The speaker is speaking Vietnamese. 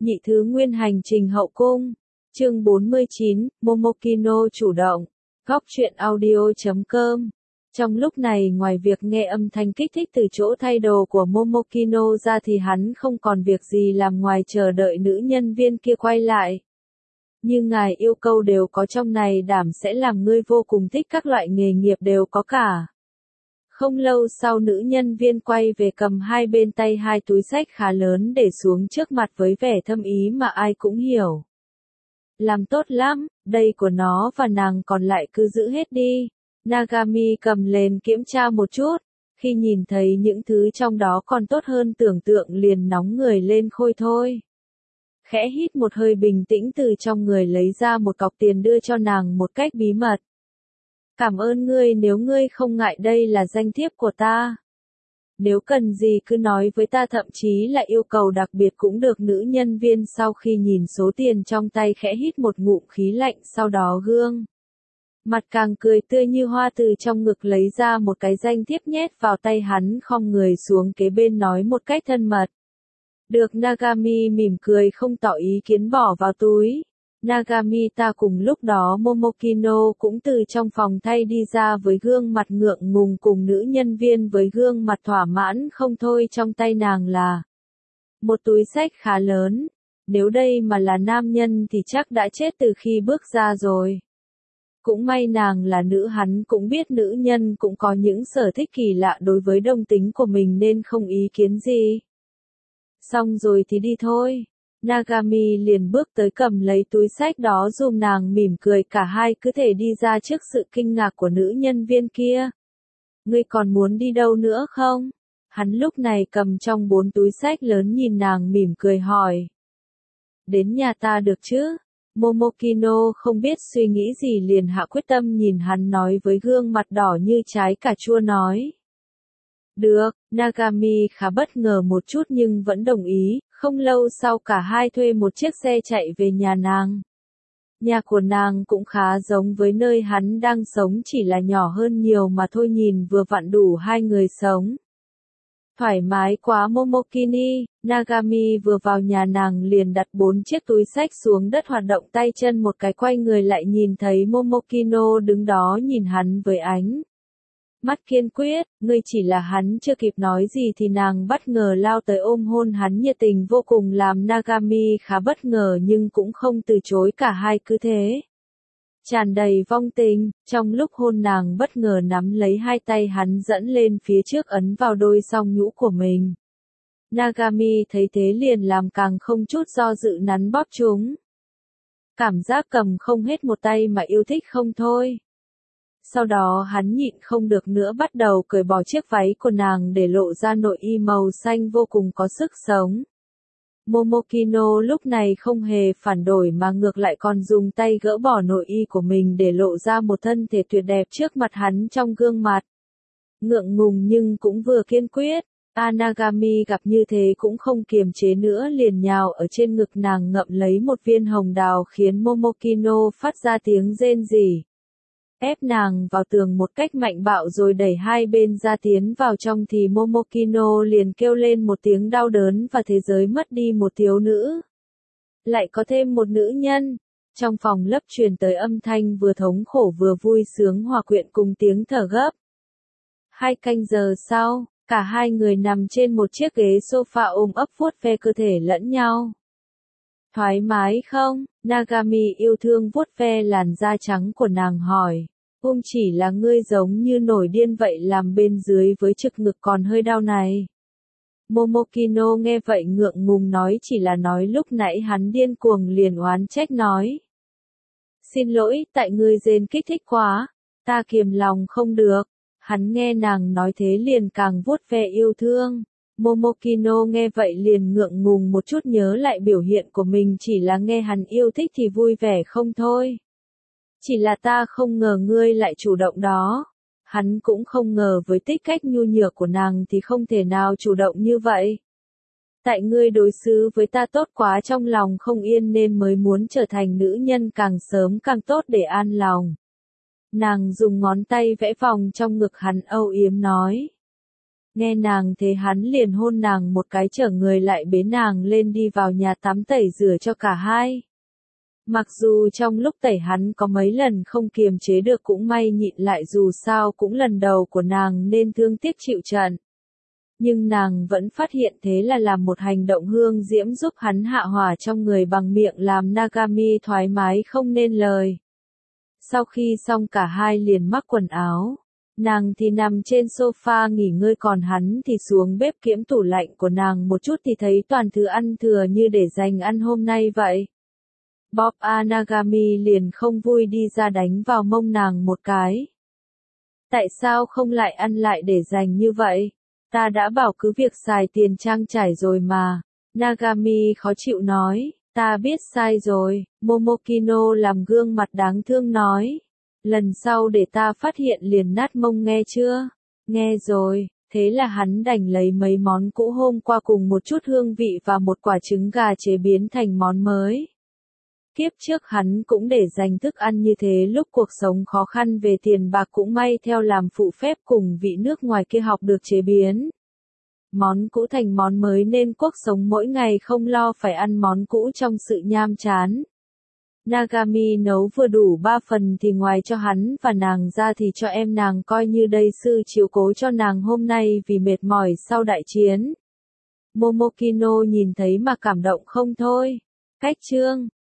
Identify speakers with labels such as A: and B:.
A: Nhị thứ nguyên hành trình hậu cung. Chương 49, Momokino chủ động. Góc truyện audio.com. Trong lúc này ngoài việc nghe âm thanh kích thích từ chỗ thay đồ của Momokino ra thì hắn không còn việc gì làm ngoài chờ đợi nữ nhân viên kia quay lại. Như ngài yêu cầu đều có trong này, đảm sẽ làm ngươi vô cùng thích, các loại nghề nghiệp đều có cả. Không lâu sau nữ nhân viên quay về cầm hai bên tay hai túi xách khá lớn để xuống trước mặt với vẻ thâm ý mà ai cũng hiểu. Làm tốt lắm, đây của nó và nàng còn lại cứ giữ hết đi. Nagami cầm lên kiểm tra một chút, khi nhìn thấy những thứ trong đó còn tốt hơn tưởng tượng liền nóng người lên khôi thôi. Khẽ hít một hơi bình tĩnh từ trong người lấy ra một cọc tiền đưa cho nàng một cách bí mật. Cảm ơn ngươi, nếu ngươi không ngại đây là danh thiếp của ta. Nếu cần gì cứ nói với ta, thậm chí là yêu cầu đặc biệt cũng được. Nữ nhân viên sau khi nhìn số tiền trong tay khẽ hít một ngụm khí lạnh, sau đó gương mặt càng cười tươi như hoa từ trong ngực lấy ra một cái danh thiếp nhét vào tay hắn, khom người xuống kế bên nói một cách thân mật. Được. Nagami mỉm cười không tỏ ý kiến bỏ vào túi. Nagami ta cùng lúc đó Momokino cũng từ trong phòng thay đi ra với gương mặt ngượng ngùng, cùng nữ nhân viên với gương mặt thỏa mãn không thôi. Trong tay nàng là một túi xách khá lớn. Nếu đây mà là nam nhân thì chắc đã chết từ khi bước ra rồi. Cũng may nàng là nữ, hắn cũng biết nữ nhân cũng có những sở thích kỳ lạ đối với đồng tính của mình nên không ý kiến gì. Xong rồi thì đi thôi. Nagami liền bước tới cầm lấy túi xách đó giùm nàng, mỉm cười. Cả hai cứ thể đi ra trước sự kinh ngạc của nữ nhân viên kia. Ngươi còn muốn đi đâu nữa không? Hắn lúc này cầm trong 4 túi xách lớn nhìn nàng mỉm cười hỏi. Đến nhà ta được chứ? Momokino không biết suy nghĩ gì liền hạ quyết tâm nhìn hắn, nói với gương mặt đỏ như trái cà chua nói. Được. Nagami khá bất ngờ một chút nhưng vẫn đồng ý. Không lâu sau cả hai thuê một chiếc xe chạy về nhà nàng. Nhà của nàng cũng khá giống với nơi hắn đang sống, chỉ là nhỏ hơn nhiều mà thôi, nhìn vừa vặn đủ hai người sống. Thoải mái quá Momokini. Nagami vừa vào nhà nàng liền đặt 4 chiếc túi xách xuống đất, hoạt động tay chân một cái, quay người lại nhìn thấy Momokino đứng đó nhìn hắn với ánh mắt kiên quyết. Ngươi chỉ là. Hắn chưa kịp nói gì thì nàng bất ngờ lao tới ôm hôn hắn nhiệt tình vô cùng, làm Nagami khá bất ngờ nhưng cũng không từ chối. Cả hai cứ thế tràn đầy vong tình. Trong lúc hôn nàng bất ngờ nắm lấy hai tay hắn dẫn lên phía trước, ấn vào đôi song nhũ của mình. Nagami thấy thế liền làm càng không chút do dự nắn bóp chúng. Cảm giác cầm không hết một tay mà yêu thích không thôi. Sau đó hắn nhịn không được nữa, bắt đầu cởi bỏ chiếc váy của nàng để lộ ra nội y màu xanh vô cùng có sức sống. Momokino lúc này không hề phản đổi mà ngược lại còn dùng tay gỡ bỏ nội y của mình để lộ ra một thân thể tuyệt đẹp trước mặt hắn. Trong gương mặt ngượng ngùng nhưng cũng vừa kiên quyết, Nagami gặp như thế cũng không kiềm chế nữa, liền nhào ở trên ngực nàng ngậm lấy một viên hồng đào, khiến Momokino phát ra tiếng rên rỉ. Ép nàng vào tường một cách mạnh bạo rồi đẩy hai bên ra tiến vào trong thì Momokino liền kêu lên một tiếng đau đớn, và thế giới mất đi một thiếu nữ. Lại có thêm một nữ nhân. Trong phòng lấp truyền tới âm thanh vừa thống khổ vừa vui sướng hòa quyện cùng tiếng thở gấp. 2 canh giờ sau, cả hai người nằm trên một chiếc ghế sofa ôm ấp vuốt ve cơ thể lẫn nhau. Thoải mái không? Nagami yêu thương vuốt ve làn da trắng của nàng hỏi. Chỉ là ngươi giống như nổi điên vậy, làm bên dưới với trực ngực còn hơi đau này. Momokino nghe vậy ngượng ngùng nói, chỉ là nói lúc nãy hắn điên cuồng, liền oán trách nói. Xin lỗi, tại ngươi rên kích thích quá, ta kiềm lòng không được. Hắn nghe nàng nói thế liền càng vuốt ve yêu thương. Momokino nghe vậy liền ngượng ngùng một chút, nhớ lại biểu hiện của mình, chỉ là nghe hắn yêu thích thì vui vẻ không thôi. Chỉ là ta không ngờ ngươi lại chủ động đó. Hắn cũng không ngờ với tính cách nhu nhược của nàng thì không thể nào chủ động như vậy. Tại ngươi đối xử với ta tốt quá, trong lòng không yên nên mới muốn trở thành nữ nhân, càng sớm càng tốt để an lòng. Nàng dùng ngón tay vẽ vòng trong ngực hắn âu yếm nói. Nghe nàng thế hắn liền hôn nàng một cái chở người lại bế nàng lên đi vào nhà tắm tẩy rửa cho cả hai. Mặc dù trong lúc tẩy hắn có mấy lần không kiềm chế được cũng may nhịn lại dù sao cũng lần đầu của nàng nên thương tiếc chịu trận. Nhưng nàng vẫn phát hiện thế là làm một hành động hương diễm giúp hắn hạ hỏa trong người bằng miệng làm Nagami thoải mái không nên lời. Sau khi xong cả hai liền mắc quần áo. Nàng thì nằm trên sofa nghỉ ngơi còn hắn thì xuống bếp kiểm tủ lạnh của nàng một chút thì thấy toàn thứ ăn thừa như để dành ăn hôm nay vậy. Bob Nagami liền không vui đi ra đánh vào mông nàng một cái. Tại sao không lại ăn lại để dành như vậy? Ta đã bảo cứ việc xài tiền trang trải rồi mà. Nagami khó chịu nói, ta biết sai rồi. Momokino làm gương mặt đáng thương nói. Lần sau để ta phát hiện liền nát mông nghe chưa? Nghe rồi, thế là hắn đành lấy mấy món cũ hôm qua cùng một chút hương vị và một quả trứng gà chế biến thành món mới. Kiếp trước hắn cũng để dành thức ăn như thế lúc cuộc sống khó khăn về tiền bạc cũng may theo làm phụ phép cùng vị nước ngoài kia học được chế biến. Món cũ thành món mới nên cuộc sống mỗi ngày không lo phải ăn món cũ trong sự nham chán. Nagami nấu vừa đủ 3 phần thì ngoài cho hắn và nàng ra thì cho em nàng coi như đây sư chiếu cố cho nàng hôm nay vì mệt mỏi sau đại chiến. Momokino nhìn thấy mà cảm động không thôi. Cách chương